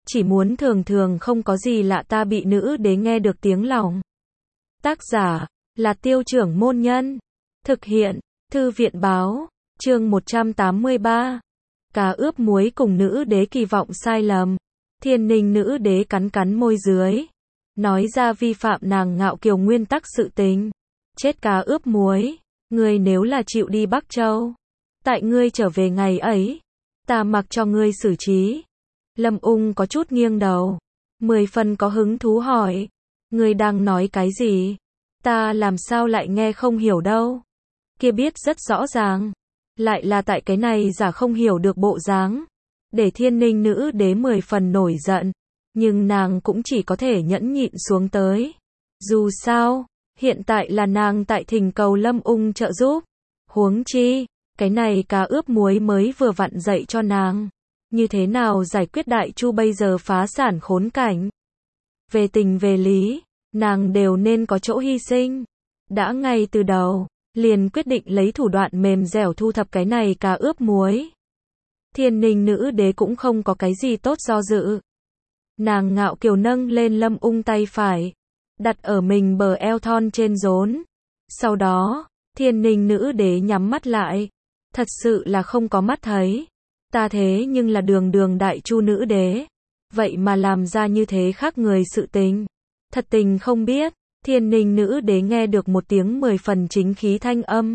chỉ muốn thường thường không có gì lạ ta bị nữ đế nghe được tiếng lòng. Tác giả là Tiêu Trưởng Môn Nhân. Thực hiện Thư viện Báo. Chương 183. Cá ướp muối cùng nữ đế kỳ vọng sai lầm. Thiên Ninh nữ đế cắn cắn môi dưới, nói ra vi phạm nàng ngạo kiều nguyên tắc sự tình. Chết cá ướp muối, ngươi nếu là chịu đi Bắc Châu, tại ngươi trở về ngày ấy, ta mặc cho ngươi xử trí. Lâm Ung có chút nghiêng đầu, 10 phần có hứng thú hỏi, ngươi đang nói cái gì? Ta làm sao lại nghe không hiểu đâu? Kia biết rất rõ ràng, lại là tại cái này giả không hiểu được bộ dáng, để Thiên Ninh nữ đế 10 phần nổi giận, nhưng nàng cũng chỉ có thể nhẫn nhịn xuống tới. Dù sao, hiện tại là nàng tại thỉnh cầu Lâm Ung trợ giúp, huống chi, cái này cá ướp muối mới vừa vặn dạy cho nàng như thế nào giải quyết Đại Chu bây giờ phá sản khốn cảnh. Về tình về lý, nàng đều nên có chỗ hy sinh. Đã ngay từ đầu, liền quyết định lấy thủ đoạn mềm dẻo thu thập cái này cá ướp muối. Thiên Ninh nữ đế cũng không có cái gì tốt do dự. Nàng ngạo kiều nâng lên Lâm Ung tay phải, đặt ở mình bờ eo thon trên rốn. Sau đó, Thiên Ninh nữ đế nhắm mắt lại. Thật sự là không có mắt thấy. Ta thế nhưng là đường đường Đại Chu nữ đế. Vậy mà làm ra như thế khác người sự tình. Thật tình không biết. Thiên Ninh nữ đế nghe được một tiếng 10 phần chính khí thanh âm.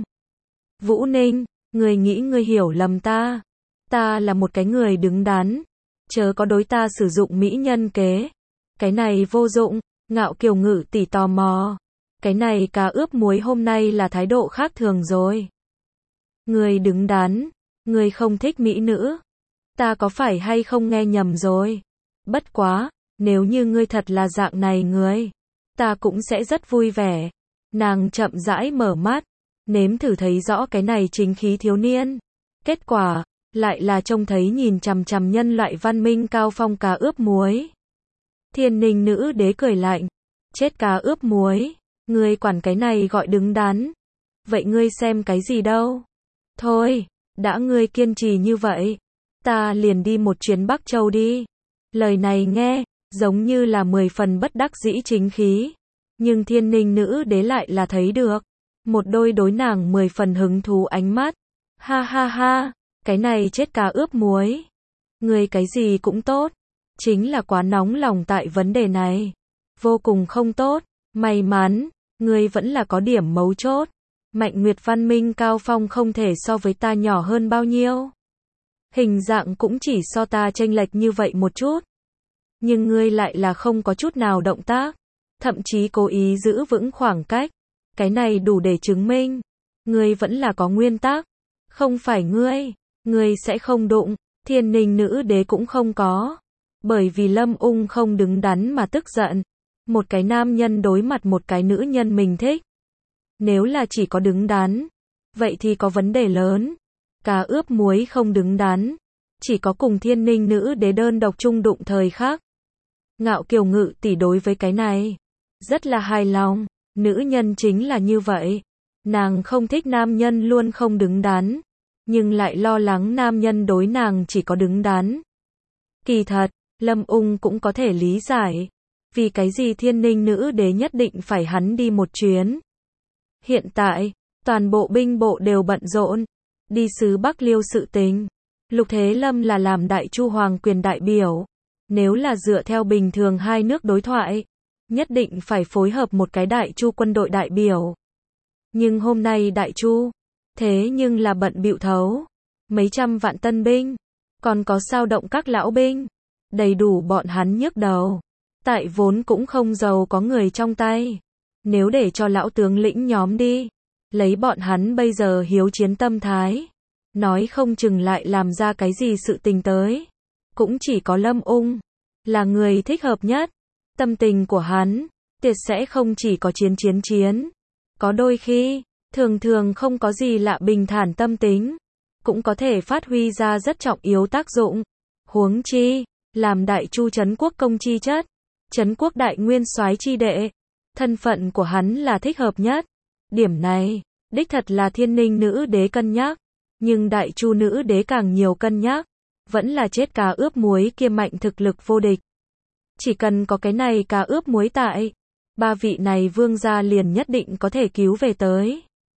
Vũ Ninh, ngươi nghĩ ngươi hiểu lầm ta. Ta là một cái người đứng đắn. Chớ có đối ta sử dụng mỹ nhân kế. Cái này vô dụng. Ngạo kiều ngự tỷ tò mò. Cái này cá ướp muối hôm nay là thái độ khác thường rồi. Ngươi đứng đắn. Ngươi không thích mỹ nữ. Ta có phải hay không nghe nhầm rồi? Bất quá, nếu như ngươi thật là dạng này người, ta cũng sẽ rất vui vẻ. Nàng chậm rãi mở mắt, nếm thử thấy rõ cái này chính khí thiếu niên. Kết quả, lại là trông thấy nhìn chằm chằm nhân loại văn minh cao phong cá ướp muối. Thiên Ninh nữ đế cười lạnh. Chết cá ướp muối. Ngươi quản cái này gọi đứng đắn. Vậy ngươi xem cái gì đâu? Thôi, đã ngươi kiên trì như vậy, ta liền đi một chuyến Bắc Châu đi. Lời này nghe, giống như là 10 phần bất đắc dĩ chính khí. Nhưng Thiên Ninh nữ đế lại là thấy được. Một đôi đối nàng 10 phần hứng thú ánh mắt. Ha ha ha, cái này chết cá ướp muối. Ngươi cái gì cũng tốt. Chính là quá nóng lòng tại vấn đề này. Vô cùng không tốt. May mắn, ngươi vẫn là có điểm mấu chốt. Mạnh Nguyệt văn minh cao phong không thể so với ta nhỏ hơn bao nhiêu. Hình dạng cũng chỉ so ta chênh lệch như vậy một chút. Nhưng ngươi lại là không có chút nào động tác. Thậm chí cố ý giữ vững khoảng cách. Cái này đủ để chứng minh. Ngươi vẫn là có nguyên tắc. Không phải ngươi sẽ không đụng. Thiên Ninh nữ đế cũng không có. Bởi vì Lâm Ung không đứng đắn mà tức giận. Một cái nam nhân đối mặt một cái nữ nhân mình thích. Nếu là chỉ có đứng đắn, vậy thì có vấn đề lớn. Cá ướp muối không đứng đắn, chỉ có cùng Thiên Ninh nữ đế đơn độc chung đụng thời khắc. Ngạo kiều ngự tỷ đối với cái này rất là hài lòng. Nữ nhân chính là như vậy. Nàng không thích nam nhân luôn không đứng đắn, nhưng lại lo lắng nam nhân đối nàng chỉ có đứng đắn. Kỳ thật, Lâm Ung cũng có thể lý giải. Vì cái gì Thiên Ninh nữ đế nhất định phải hắn đi một chuyến. Hiện tại, toàn bộ binh bộ đều bận rộn. Đi sứ Bắc Liêu sự tình. Lục Thế Lâm là làm Đại Chu hoàng quyền đại biểu. Nếu là dựa theo bình thường hai nước đối thoại, nhất định phải phối hợp một cái Đại Chu quân đội đại biểu. Nhưng hôm nay Đại Chu, thế nhưng là bận bịu thấu. Mấy trăm vạn tân binh, còn có sao động các lão binh. Đầy đủ bọn hắn nhức đầu. Tại vốn cũng không giàu có người trong tay. Nếu để cho lão tướng lĩnh nhóm đi, lấy bọn hắn bây giờ hiếu chiến tâm thái, nói không chừng lại làm ra cái gì sự tình tới. Cũng chỉ có Lâm Ung là người thích hợp nhất. Tâm tình của hắn, tuyệt sẽ không chỉ có chiến. Có đôi khi, thường không có gì lạ bình thản tâm tính, cũng có thể phát huy ra rất trọng yếu tác dụng. Huống chi, làm Đại Chu trấn quốc công chi chất, trấn quốc đại nguyên soái chi đệ. Thân phận của hắn là thích hợp nhất. Điểm này, đích thật là Thiên Ninh nữ đế cân nhắc. Nhưng Đại Chu nữ đế càng nhiều cân nhắc. vẫn là chết cá ướp muối kia mạnh thực lực vô địch. Chỉ cần có cái này cá ướp muối tại, ba vị này vương gia liền nhất định có thể cứu về tới.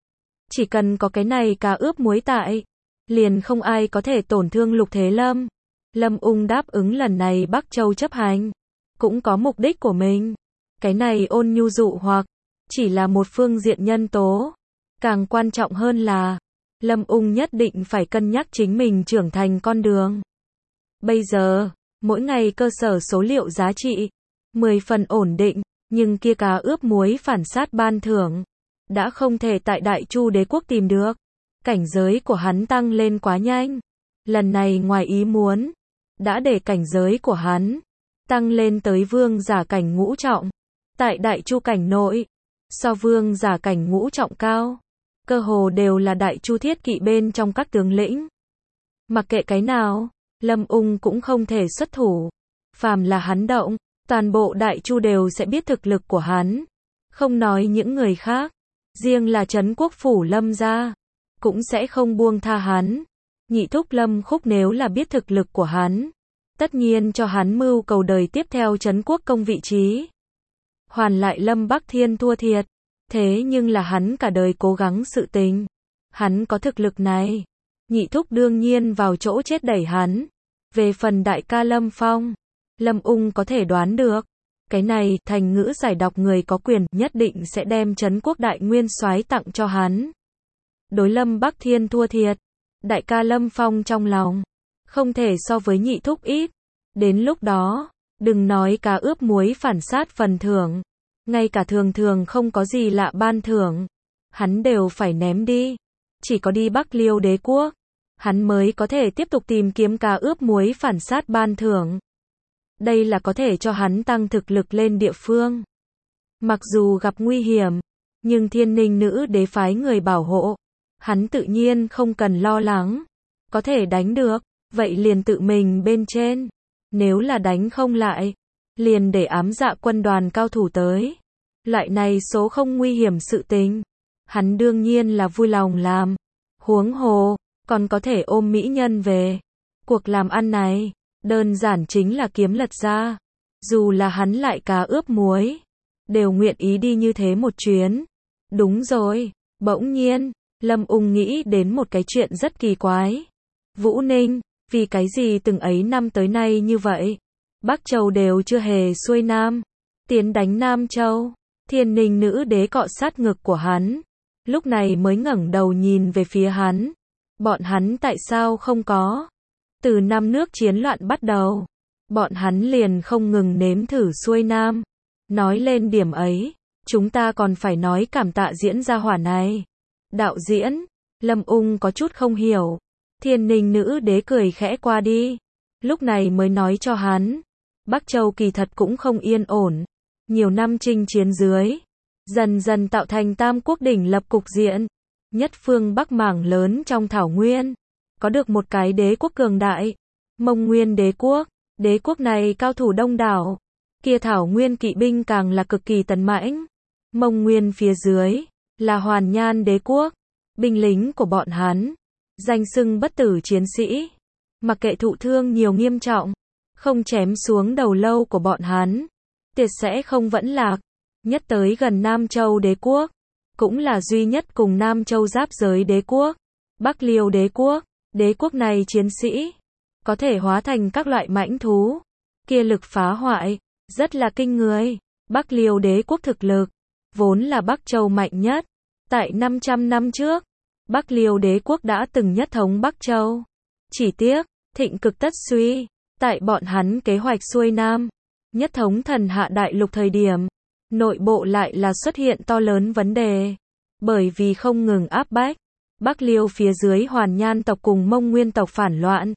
Chỉ cần có cái này cá ướp muối tại, liền không ai có thể tổn thương Lục Thế Lâm. Lâm Ung đáp ứng lần này Bắc Châu chấp hành, cũng có mục đích của mình. Cái này ôn nhu dụ hoặc, chỉ là một phương diện nhân tố. Càng quan trọng hơn là, Lâm Ung nhất định phải cân nhắc chính mình trưởng thành con đường. Bây giờ, mỗi ngày cơ sở số liệu giá trị, 10 phần ổn định, nhưng kia cá ướp muối phản sát ban thưởng, đã không thể tại Đại Chu đế quốc tìm được. Cảnh giới của hắn tăng lên quá nhanh. Lần này ngoài ý muốn, đã để cảnh giới của hắn tăng lên tới vương giả cảnh ngũ trọng. Tại Đại Chu cảnh nội, so vương giả cảnh ngũ trọng cao, cơ hồ đều là Đại Chu thiết kỵ bên trong các tướng lĩnh. Mặc kệ cái nào, Lâm Ung cũng không thể xuất thủ. Phàm là hắn động, toàn bộ Đại Chu đều sẽ biết thực lực của hắn. Không nói những người khác, riêng là Trấn Quốc phủ Lâm gia, cũng sẽ không buông tha hắn. Nhị thúc Lâm Khúc nếu là biết thực lực của hắn, tất nhiên cho hắn mưu cầu đời tiếp theo Trấn Quốc công vị trí. Hoàn lại Lâm Bắc Thiên thua thiệt, thế nhưng là hắn cả đời cố gắng sự tình. Hắn có thực lực này, nhị thúc đương nhiên vào chỗ chết đẩy hắn. Về phần đại ca Lâm Phong, Lâm Ung có thể đoán được, cái này thành ngữ giải đọc người có quyền nhất định sẽ đem Trấn Quốc đại nguyên soái tặng cho hắn. Đối Lâm Bắc Thiên thua thiệt, đại ca Lâm Phong trong lòng không thể so với nhị thúc ít. Đến lúc đó, đừng nói cá ướp muối phản sát phần thưởng, ngay cả thường thường không có gì lạ ban thưởng, hắn đều phải ném đi. Chỉ có đi Bắc Liêu đế quốc, hắn mới có thể tiếp tục tìm kiếm cá ướp muối phản sát ban thưởng. Đây là có thể cho hắn tăng thực lực lên địa phương. Mặc dù gặp nguy hiểm, nhưng Thiên Ninh nữ đế phái người bảo hộ, hắn tự nhiên không cần lo lắng. Có thể đánh được, vậy liền tự mình bên trên. Nếu là đánh không lại, liền để ám dạ quân đoàn cao thủ tới. Loại này số không nguy hiểm sự tình, hắn đương nhiên là vui lòng làm. Huống hồ, còn có thể ôm mỹ nhân về. Cuộc làm ăn này, đơn giản chính là kiếm lật ra. Dù là hắn lại cá ướp muối, đều nguyện ý đi như thế một chuyến. Đúng rồi, bỗng nhiên, Lâm Ung nghĩ đến một cái chuyện rất kỳ quái. Vũ Ninh, vì cái gì từng ấy năm tới nay như vậy? Bắc Châu đều chưa hề xuôi nam, tiến đánh Nam Châu. Thiên Ninh nữ đế cọ sát ngực của hắn, lúc này mới ngẩng đầu nhìn về phía hắn. Bọn hắn tại sao không có? Từ năm nước chiến loạn bắt đầu, bọn hắn liền không ngừng nếm thử xuôi nam. Nói lên điểm ấy, chúng ta còn phải nói cảm tạ diễn gia hỏa này. Đạo diễn, Lâm Ung có chút không hiểu. Thiên Ninh nữ đế cười khẽ qua đi, lúc này mới nói cho hắn, Bắc Châu kỳ thật cũng không yên ổn. Nhiều năm chinh chiến dưới, dần dần tạo thành tam quốc đỉnh lập cục diện. Nhất phương Bắc mảng lớn trong thảo nguyên, có được một cái đế quốc cường đại, Mông Nguyên đế quốc. Đế quốc này cao thủ đông đảo, kia thảo nguyên kỵ binh càng là cực kỳ tấn mãnh. Mông Nguyên phía dưới là Hoàn Nhan đế quốc, binh lính của bọn hắn danh xưng bất tử chiến sĩ, mặc kệ thụ thương nhiều nghiêm trọng, không chém xuống đầu lâu của bọn hắn, tuyệt sẽ không vẫn lạc. Nhất tới gần Nam Châu đế quốc, cũng là duy nhất cùng Nam Châu giáp giới đế quốc, Bắc Liêu đế quốc. Đế quốc này chiến sĩ có thể hóa thành các loại mãnh thú, kia lực phá hoại rất là kinh người. Bắc Liêu đế quốc thực lực vốn là Bắc Châu mạnh nhất. Tại 500 năm trước, Bắc Liêu đế quốc đã từng nhất thống Bắc Châu. Chỉ tiếc, thịnh cực tất suy, tại bọn hắn kế hoạch xuôi nam, nhất thống thần hạ đại lục thời điểm, nội bộ lại là xuất hiện to lớn vấn đề. Bởi vì không ngừng áp bách, Bắc Liêu phía dưới Hoàn Nhan tộc cùng Mông Nguyên tộc phản loạn.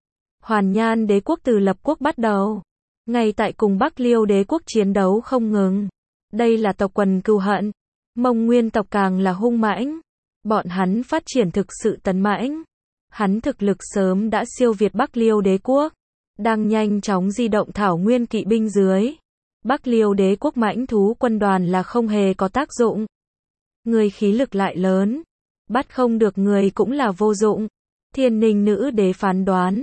Hoàn Nhan đế quốc từ lập quốc bắt đầu, ngay tại cùng Bắc Liêu đế quốc chiến đấu không ngừng. Đây là tộc quần cừu hận. Mông Nguyên tộc càng là hung mãnh. Bọn hắn phát triển thực sự tấn mãnh. Hắn thực lực sớm đã siêu việt Bắc Liêu đế quốc, đang nhanh chóng di động thảo nguyên kỵ binh dưới. Bắc Liêu đế quốc mãnh thú quân đoàn là không hề có tác dụng. Người khí lực lại lớn, bắt không được người cũng là vô dụng. Thiên Ninh nữ đế phán đoán,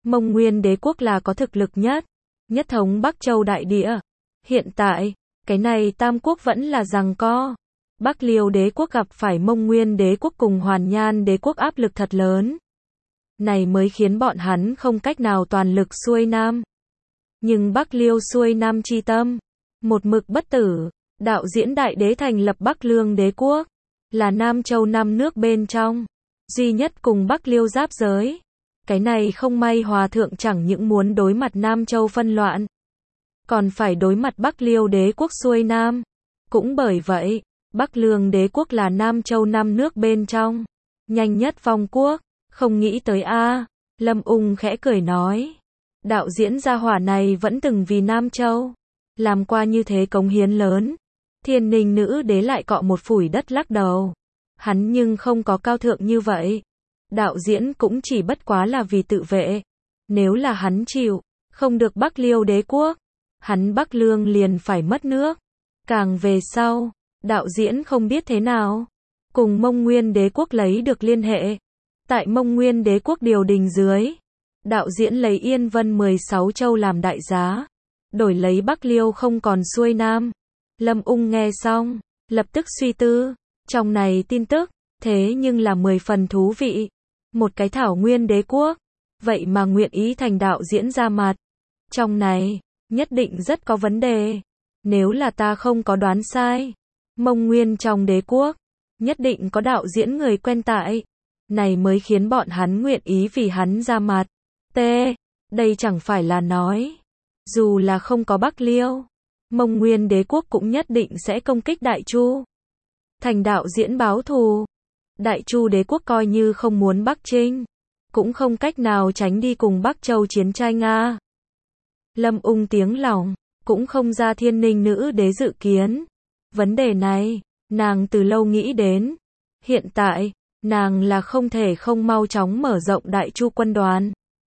Mông Nguyên đế quốc là có thực lực nhất, nhất thống Bắc Châu đại địa. Hiện tại, cái này tam quốc vẫn là giằng co. Bắc Liêu đế quốc gặp phải Mông Nguyên đế quốc cùng Hoàn Nhan đế quốc áp lực thật lớn. Này mới khiến bọn hắn không cách nào toàn lực xuôi nam. Nhưng Bắc Liêu xuôi nam chi tâm, một mực bất tử. Đạo Diễn đại đế thành lập Bắc Lương đế quốc, là Nam Châu 5 nước bên trong, duy nhất cùng Bắc Liêu giáp giới. Cái này không may hòa thượng chẳng những muốn đối mặt Nam Châu phân loạn, còn phải đối mặt Bắc Liêu đế quốc xuôi nam. Cũng bởi vậy, Bắc Lương đế quốc là Nam Châu 5 nước bên trong, nhanh nhất phong quốc. Không nghĩ tới a. Lâm Ung khẽ cười nói. Đạo Diễn gia hỏa này vẫn từng vì Nam Châu làm qua như thế cống hiến lớn. Thiên Ninh nữ đế lại cọ một phủi đất lắc đầu. Hắn nhưng không có cao thượng như vậy. Đạo Diễn cũng chỉ bất quá là vì tự vệ. Nếu là hắn chịu không được Bắc Liêu đế quốc, hắn Bắc Lương liền phải mất nước. Càng về sau, Đạo Diễn không biết thế nào cùng Mông Nguyên đế quốc lấy được liên hệ. Tại Mông Nguyên đế quốc điều đình dưới, Đạo Diễn lấy Yên Vân 16 châu làm đại giá, đổi lấy Bắc Liêu không còn xuôi nam. Lâm Ung nghe xong, lập tức suy tư, trong này tin tức, thế nhưng là 10 phần thú vị. Một cái thảo nguyên đế quốc, vậy mà nguyện ý thành Đạo Diễn ra mặt. Trong này, nhất định rất có vấn đề. Nếu là ta không có đoán sai, Mông Nguyên trong đế quốc, nhất định có Đạo Diễn người quen tại. Này mới khiến bọn hắn nguyện ý vì hắn ra mặt. Đây chẳng phải là nói, dù là không có Bắc Liêu, Mông Nguyên đế quốc cũng nhất định sẽ công kích Đại Chu, thành Đạo Diễn báo thù. Đại Chu đế quốc coi như không muốn Bắc Trinh, cũng không cách nào tránh đi cùng Bắc Châu chiến tranh a. Lâm Ung tiếng lòng, cũng không ra Thiên Ninh nữ đế dự kiến. Vấn đề này, nàng từ lâu nghĩ đến. Hiện tại, nàng là không thể không mau chóng mở rộng Đại Chu quân đoàn.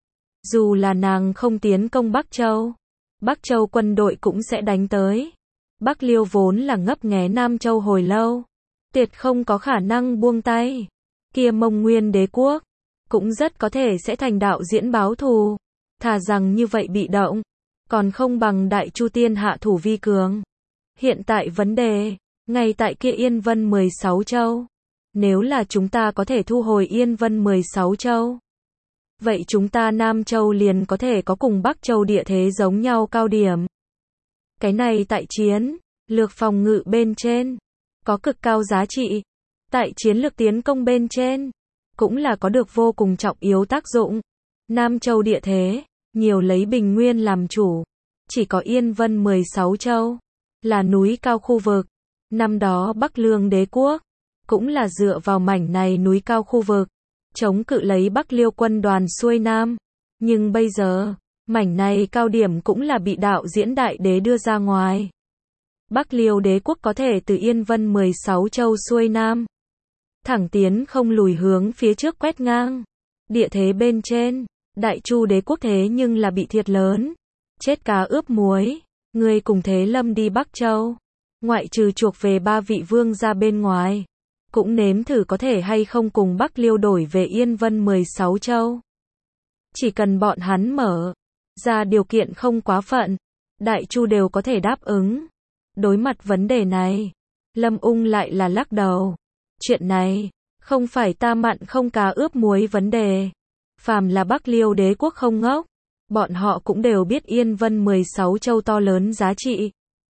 Dù là nàng không tiến công Bắc Châu, Bắc Châu quân đội cũng sẽ đánh tới. Bắc Liêu vốn là ngấp nghé Nam Châu hồi lâu, tuyệt không có khả năng buông tay. Kia Mông Nguyên đế quốc, cũng rất có thể sẽ thành Đạo Diễn báo thù. Thà rằng như vậy bị động, còn không bằng Đại Chu tiên hạ thủ vi cường. Hiện tại vấn đề, ngay tại kia Yên Vân 16 châu. Nếu là chúng ta có thể thu hồi Yên Vân 16 châu, vậy chúng ta Nam Châu liền có thể có cùng Bắc Châu địa thế giống nhau cao điểm. Cái này tại chiến lược phòng ngự bên trên, có cực cao giá trị. Tại chiến lược tiến công bên trên, cũng là có được vô cùng trọng yếu tác dụng. Nam Châu địa thế, nhiều lấy Bình Nguyên làm chủ. Chỉ có Yên Vân 16 châu, là núi cao khu vực. Năm đó Bắc Lương đế quốc, cũng là dựa vào mảnh này núi cao khu vực, chống cự lấy Bắc Liêu quân đoàn xuôi nam. Nhưng bây giờ, mảnh này cao điểm cũng là bị Đạo Diễn đại đế đưa ra ngoài. Bắc Liêu đế quốc có thể từ Yên Vân 16 châu xuôi nam, thẳng tiến không lùi hướng phía trước quét ngang. Địa thế bên trên, Đại Chu đế quốc thế nhưng là bị thiệt lớn. Chết cá ướp muối, người cùng Thế Lâm đi Bắc Châu, ngoại trừ chuộc về 3 vị vương ra bên ngoài, cũng nếm thử có thể hay không cùng Bắc Liêu đổi về Yên Vân 16 châu. Chỉ cần bọn hắn mở ra điều kiện không quá phận, Đại Chu đều có thể đáp ứng. Đối mặt vấn đề này, Lâm Ung lại là lắc đầu. Chuyện này, không phải ta mặn không cá ướp muối vấn đề. Phàm là Bắc Liêu đế quốc không ngốc, bọn họ cũng đều biết Yên Vân 16 châu to lớn giá trị.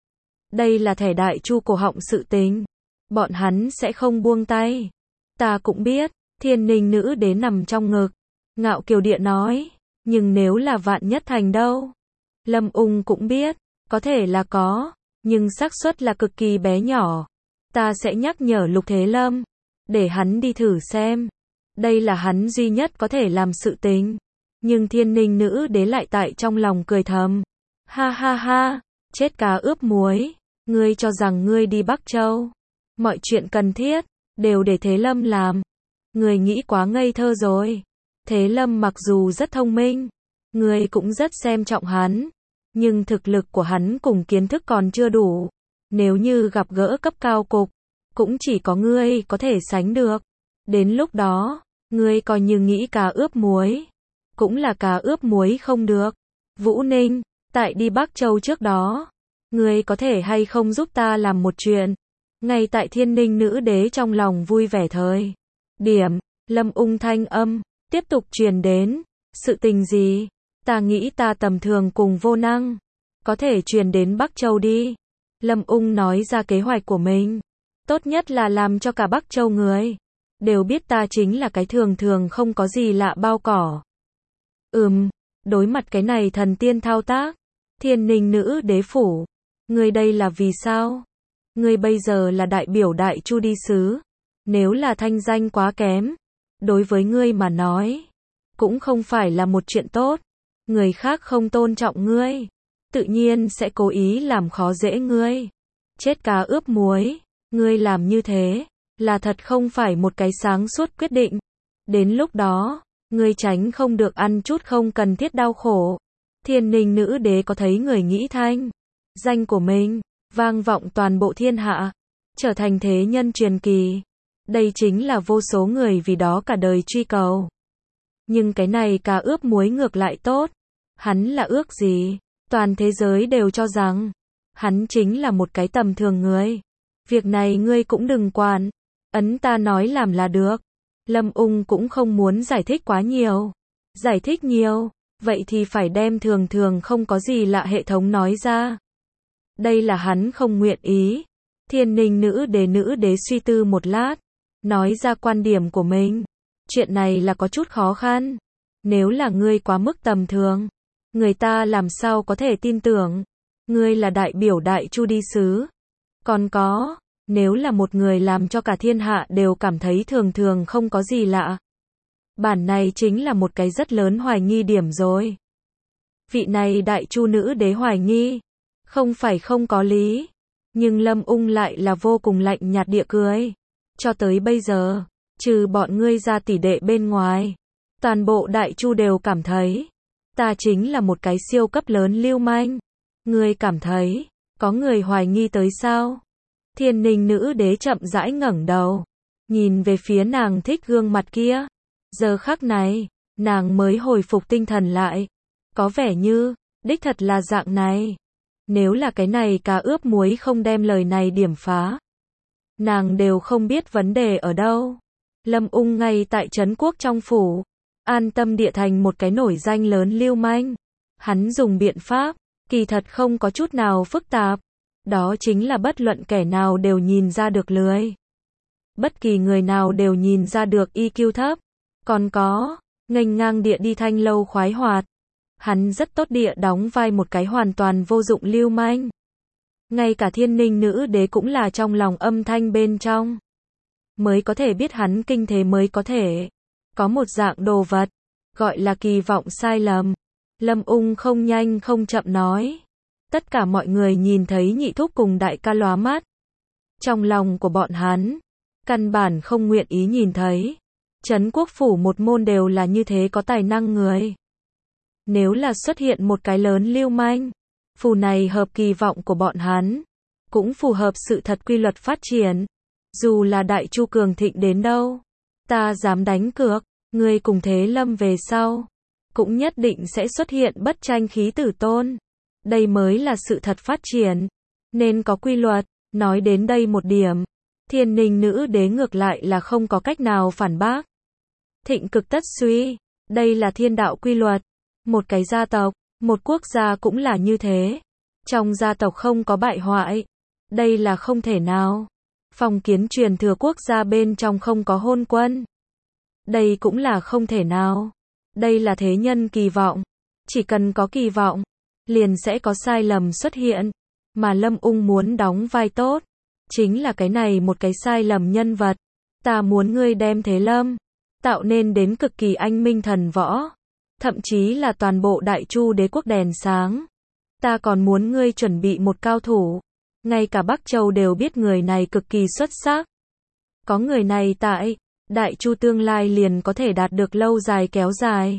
Đây là thẻ Đại Chu cổ họng sự tình. Bọn hắn sẽ không buông tay. Ta cũng biết, Thiên Ninh nữ đế nằm trong ngực. Ngạo Kiều Địa nói, nhưng nếu là vạn nhất thành đâu? Lâm Ung cũng biết, có thể là có, nhưng xác suất là cực kỳ bé nhỏ. Ta sẽ nhắc nhở Lục Thế Lâm, để hắn đi thử xem. Đây là hắn duy nhất có thể làm sự tình. Nhưng Thiên Ninh nữ đế lại tại trong lòng cười thầm. Ha ha ha, chết cá ướp muối. Ngươi cho rằng ngươi đi Bắc Châu, mọi chuyện cần thiết, đều để Thế Lâm làm. Người nghĩ quá ngây thơ rồi. Thế Lâm mặc dù rất thông minh, người cũng rất xem trọng hắn, nhưng thực lực của hắn cùng kiến thức còn chưa đủ. Nếu như gặp gỡ cấp cao cục, cũng chỉ có ngươi có thể sánh được. Đến lúc đó, ngươi coi như nghĩ cá ướp muối, cũng là cá ướp muối không được. Vũ Ninh, tại đi Bắc Châu trước đó, ngươi có thể hay không giúp ta làm một chuyện? Ngay tại Thiên Ninh nữ đế trong lòng vui vẻ thời điểm, Lâm Ung thanh âm tiếp tục truyền đến. Sự tình gì? Ta nghĩ ta tầm thường cùng vô năng, có thể truyền đến Bắc Châu đi. Lâm Ung nói ra kế hoạch của mình. Tốt nhất là làm cho cả Bắc Châu người đều biết ta chính là cái thường thường không có gì lạ bao cỏ. Đối mặt cái này thần tiên thao tác, Thiên Ninh nữ đế phủ, ngươi đây là vì sao? Ngươi bây giờ là đại biểu Đại Chu đi sứ, nếu là thanh danh quá kém, đối với ngươi mà nói, cũng không phải là một chuyện tốt. Người khác không tôn trọng ngươi, tự nhiên sẽ cố ý làm khó dễ ngươi. Chết cá ướp muối, ngươi làm như thế, là thật không phải một cái sáng suốt quyết định. Đến lúc đó, ngươi tránh không được ăn chút không cần thiết đau khổ. Thiên Ninh nữ đế có thấy người nghĩ thanh danh của mình vang vọng toàn bộ thiên hạ, trở thành thế nhân truyền kỳ. Đây chính là vô số người vì đó cả đời truy cầu. Nhưng cái này cá ướp muối ngược lại tốt. Hắn là ước gì? Toàn thế giới đều cho rằng hắn chính là một cái tầm thường người. Việc này ngươi cũng đừng quản, ấn ta nói làm là được. Lâm Ung cũng không muốn giải thích quá nhiều. Giải thích nhiều, vậy thì phải đem thường thường không có gì lạ hệ thống nói ra. Đây là hắn không nguyện ý. Thiên Ninh nữ đế suy tư một lát, nói ra quan điểm của mình. Chuyện này là có chút khó khăn. Nếu là ngươi quá mức tầm thường, người ta làm sao có thể tin tưởng. Ngươi là đại biểu Đại Chu đi sứ. Còn có, nếu là một người làm cho cả thiên hạ đều cảm thấy thường thường không có gì lạ. Bản này chính là một cái rất lớn hoài nghi điểm rồi. Vị này Đại Chu nữ đế hoài nghi, không phải không có lý. Nhưng Lâm Ung lại là vô cùng lạnh nhạt địa cười. Cho tới bây giờ, trừ bọn ngươi ra tỷ đệ bên ngoài, toàn bộ Đại Chu đều cảm thấy ta chính là một cái siêu cấp lớn lưu manh. Ngươi cảm thấy có người hoài nghi tới sao? Thiên Ninh nữ đế chậm rãi ngẩng đầu, nhìn về phía nàng thích gương mặt kia. Giờ khắc này, nàng mới hồi phục tinh thần lại. Có vẻ như, đích thật là dạng này. Nếu là cái này cá ướp muối không đem lời này điểm phá, nàng đều không biết vấn đề ở đâu. Lâm Ung ngay tại trấn quốc trong phủ, an tâm địa thành một cái nổi danh lớn lưu manh. Hắn dùng biện pháp, kỳ thật không có chút nào phức tạp. Đó chính là bất luận kẻ nào đều nhìn ra được lười. Bất kỳ người nào đều nhìn ra được EQ thấp. Còn có, nghênh ngang địa đi thanh lâu khoái hoạt. Hắn rất tốt địa đóng vai một cái hoàn toàn vô dụng lưu manh. Ngay cả Thiên Ninh nữ đế cũng là trong lòng âm thanh bên trong. Mới có thể biết hắn kinh thế mới có thể. Có một dạng đồ vật, gọi là kỳ vọng sai lầm. Lâm Ung không nhanh không chậm nói. Tất cả mọi người nhìn thấy nhị thúc cùng đại ca lóa mắt. Trong lòng của bọn hắn, căn bản không nguyện ý nhìn thấy. Trấn quốc phủ một môn đều là như thế có tài năng người. Nếu là xuất hiện một cái lớn lưu manh, phủ này hợp kỳ vọng của bọn hắn, cũng phù hợp sự thật quy luật phát triển. Dù là Đại Chu cường thịnh đến đâu, ta dám đánh cược, ngươi cùng Thế Lâm về sau, cũng nhất định sẽ xuất hiện bất tranh khí tử tôn. Đây mới là sự thật phát triển, nên có quy luật. Nói đến đây một điểm, Thiên Ninh nữ đế ngược lại là không có cách nào phản bác. Thịnh cực tất suy, đây là thiên đạo quy luật. Một cái gia tộc, một quốc gia cũng là như thế. Trong gia tộc không có bại hoại, đây là không thể nào. Phong kiến truyền thừa quốc gia bên trong không có hôn quân, đây cũng là không thể nào. Đây là thế nhân kỳ vọng, chỉ cần có kỳ vọng, liền sẽ có sai lầm xuất hiện. Mà Lâm Ung muốn đóng vai tốt, chính là cái này một cái sai lầm nhân vật. Ta muốn ngươi đem Thế Lâm tạo nên đến cực kỳ anh minh thần võ, thậm chí là toàn bộ Đại Chu đế quốc đèn sáng. Ta còn muốn ngươi chuẩn bị một cao thủ, ngay cả Bắc Châu đều biết người này cực kỳ xuất sắc. Có người này tại Đại Chu tương lai liền có thể đạt được lâu dài kéo dài.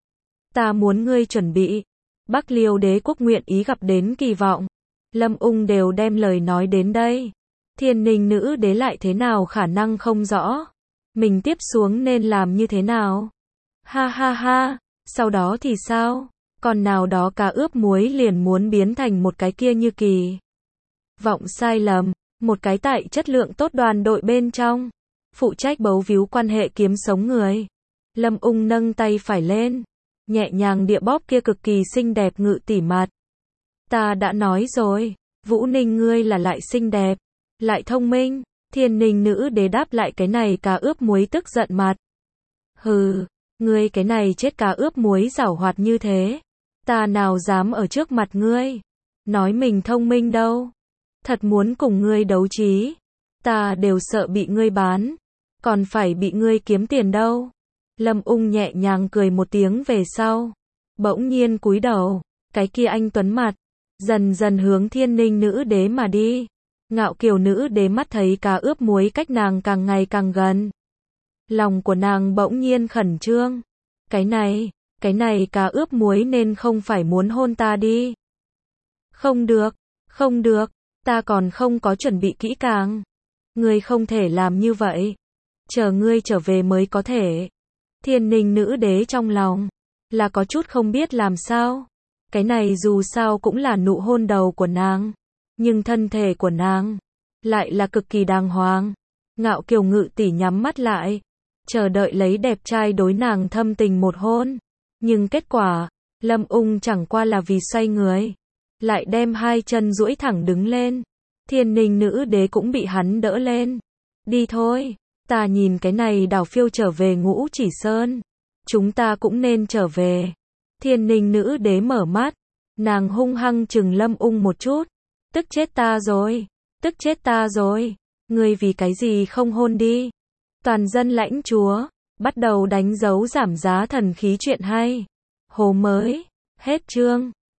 Ta muốn ngươi chuẩn bị. Bắc Liêu đế quốc nguyện ý gặp đến kỳ vọng. Lâm Ung đều đem lời nói đến đây. Thiên Ninh nữ đế lại thế nào khả năng không rõ. Mình tiếp xuống nên làm như thế nào? Ha ha ha, Sau đó thì sao? Còn nào đó cá ướp muối liền muốn biến thành một cái kia như kỳ vọng sai lầm, một cái tại chất lượng tốt đoàn đội bên trong, phụ trách bấu víu quan hệ kiếm sống người. Lâm Ung nâng tay phải lên, nhẹ nhàng địa bóp kia cực kỳ xinh đẹp ngự tỷ mặt. Ta đã nói rồi, Vũ Ninh ngươi là lại xinh đẹp, lại thông minh. Thiên Ninh nữ đế đáp lại cái này cá ướp muối tức giận mặt. Hừ, ngươi cái này chết cá ướp muối giảo hoạt như thế, ta nào dám ở trước mặt ngươi nói mình thông minh đâu. Thật muốn cùng ngươi đấu trí, ta đều sợ bị ngươi bán, còn phải bị ngươi kiếm tiền đâu. Lâm Ung nhẹ nhàng cười một tiếng về sau, bỗng nhiên cúi đầu, cái kia anh tuấn mặt dần dần hướng Thiên Ninh nữ đế mà đi. Ngạo kiều nữ đế mắt thấy cá ướp muối cách nàng càng ngày càng gần, lòng của nàng bỗng nhiên khẩn trương. Cái này cá ướp muối nên không phải muốn hôn ta đi. Không được, ta còn không có chuẩn bị kỹ càng. Ngươi không thể làm như vậy. Chờ ngươi trở về mới có thể. Thiên Ninh nữ đế trong lòng là có chút không biết làm sao. Cái này dù sao cũng là nụ hôn đầu của nàng, nhưng thân thể của nàng lại là cực kỳ đàng hoàng. Ngạo kiều ngự tỷ nhắm mắt lại, chờ đợi lấy đẹp trai đối nàng thâm tình một hôn. Nhưng kết quả, Lâm Ung chẳng qua là vì xoay người, lại đem hai chân duỗi thẳng đứng lên. Thiên Ninh nữ đế cũng bị hắn đỡ lên. Đi thôi, ta nhìn cái này đảo phiêu trở về Ngũ Chỉ Sơn. Chúng ta cũng nên trở về. Thiên Ninh nữ đế mở mắt, nàng hung hăng chừng Lâm Ung một chút. Tức chết ta rồi. Ngươi vì cái gì không hôn đi? Toàn dân lãnh chúa bắt đầu đánh dấu giảm giá thần khí chuyện hay. Hồ mới. Hết chương.